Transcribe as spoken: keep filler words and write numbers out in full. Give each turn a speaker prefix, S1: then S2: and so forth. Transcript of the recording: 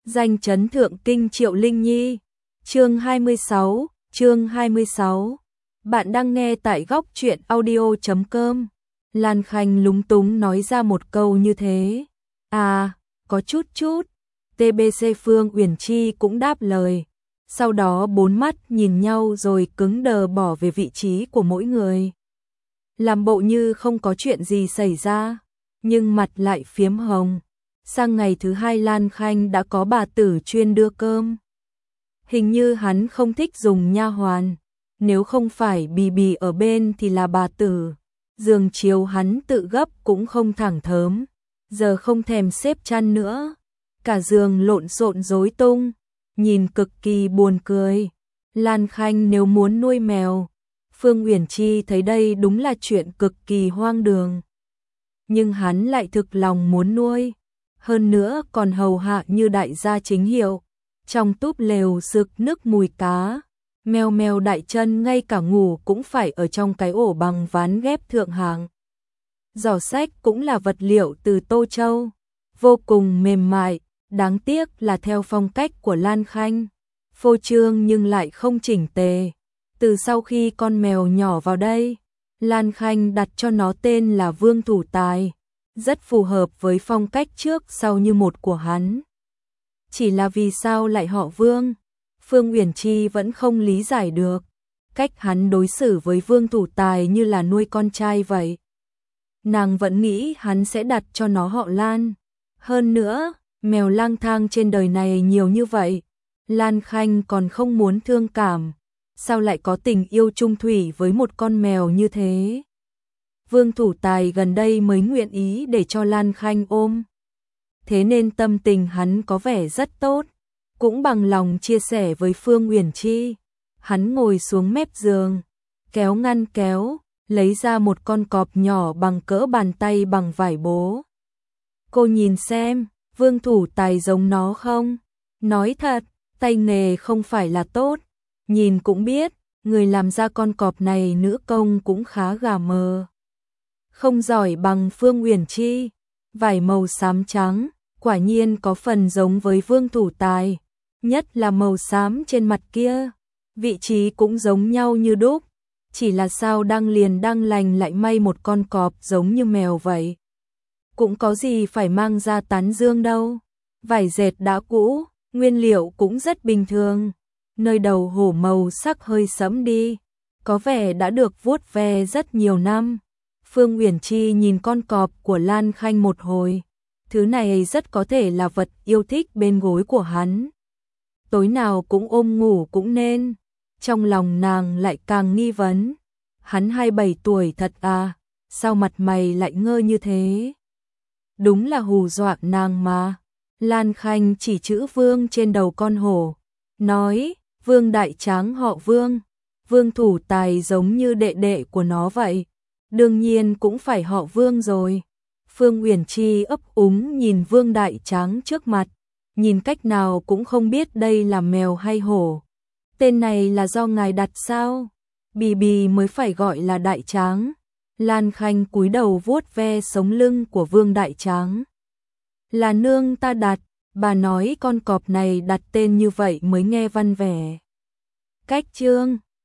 S1: Danh chấn thượng kinh Triệu Linh Nhi. Chương hai mươi sáu, chương hai mươi sáu. Bạn đang nghe tại góc truyện audio chấm com. Lan Khanh lúng túng nói ra một câu như thế. À, có chút chút. tê bê xê Phương Uyển Chi cũng đáp lời. Sau đó bốn mắt nhìn nhau rồi cứng đờ bỏ về vị trí của mỗi người. Làm bộ như không có chuyện gì xảy ra, nhưng mặt lại phiếm hồng. Sang ngày thứ hai Lan Khanh đã có bà tử chuyên đưa cơm. Hình như hắn không thích dùng nha hoàn, nếu không phải bì bì ở bên thì là bà tử. Giường chiếu hắn tự gấp cũng không thẳng thớm, giờ không thèm xếp chăn nữa. Cả giường lộn xộn rối tung, nhìn cực kỳ buồn cười. Lan Khanh nếu muốn nuôi mèo, Phương Uyển Chi thấy đây đúng là chuyện cực kỳ hoang đường. Nhưng hắn lại thực lòng muốn nuôi, hơn nữa còn hầu hạ như đại gia chính hiệu. Trong túp lều sực nức mùi cá, mèo mèo đại chân ngay cả ngủ cũng phải ở trong cái ổ bằng ván ghép thượng hạng. Giỏ sách cũng là vật liệu từ Tô Châu, vô cùng mềm mại, đáng tiếc là theo phong cách của Lan Khanh, phô trương nhưng lại không chỉnh tề. Từ sau khi con mèo nhỏ vào đây, Lan Khanh đặt cho nó tên là Vương Thủ Tài, rất phù hợp với phong cách trước sau như một của hắn. Chỉ là vì sao lại họ Vương, Phương Uyển Chi vẫn không lý giải được. Cách hắn đối xử với Vương Thủ Tài như là nuôi con trai vậy. Nàng vẫn nghĩ hắn sẽ đặt cho nó họ Lan. Hơn nữa, mèo lang thang trên đời này nhiều như vậy, Lan Khanh còn không muốn thương cảm, sao lại có tình yêu chung thủy với một con mèo như thế. Vương Thủ Tài gần đây mới nguyện ý để cho Lan Khanh ôm, thế nên tâm tình hắn có vẻ rất tốt, cũng bằng lòng chia sẻ với Phương Uyển Chi. Hắn ngồi xuống mép giường, kéo ngăn kéo, lấy ra một con cọp nhỏ bằng cỡ bàn tay bằng vải bố. Cô nhìn xem, Vương Thủ Tài giống nó không? Nói thật, tay nghề không phải là tốt, nhìn cũng biết, người làm ra con cọp này nữ công cũng khá gà mờ. Không giỏi bằng Phương Uyển Chi, vải màu xám trắng, quả nhiên có phần giống với Vương Thủ Tài, nhất là màu xám trên mặt kia, vị trí cũng giống nhau như đúc, chỉ là sao đang liền đang lành lại may một con cọp giống như mèo vậy. Cũng có gì phải mang ra tán dương đâu, vải dệt đã cũ, nguyên liệu cũng rất bình thường, nơi đầu hổ màu sắc hơi sẫm đi, có vẻ đã được vuốt ve rất nhiều năm. Phương Uyển Chi nhìn con cọp của Lan Khanh một hồi, thứ này rất có thể là vật yêu thích bên gối của hắn. Tối nào cũng ôm ngủ cũng nên. Trong lòng nàng lại càng nghi vấn, hắn hai mươi bảy tuổi thật à, sao mặt mày lại ngơ như thế? Đúng là hù dọa nàng mà. Lan Khanh chỉ chữ Vương trên đầu con hổ, nói, Vương đại tráng họ Vương, Vương Thủ Tài giống như đệ đệ của nó vậy, đương nhiên cũng phải họ Vương rồi. Phương Uyển Chi ấp úng nhìn Vương đại tráng trước mặt, nhìn cách nào cũng không biết đây là mèo hay hổ. Tên này là do ngài đặt sao? Bì bì mới phải gọi là đại tráng. Lan Khanh cúi đầu vuốt ve sống lưng của Vương đại tráng. Là nương ta đặt, bà nói con cọp này đặt tên như vậy mới nghe văn vẻ. Cách chương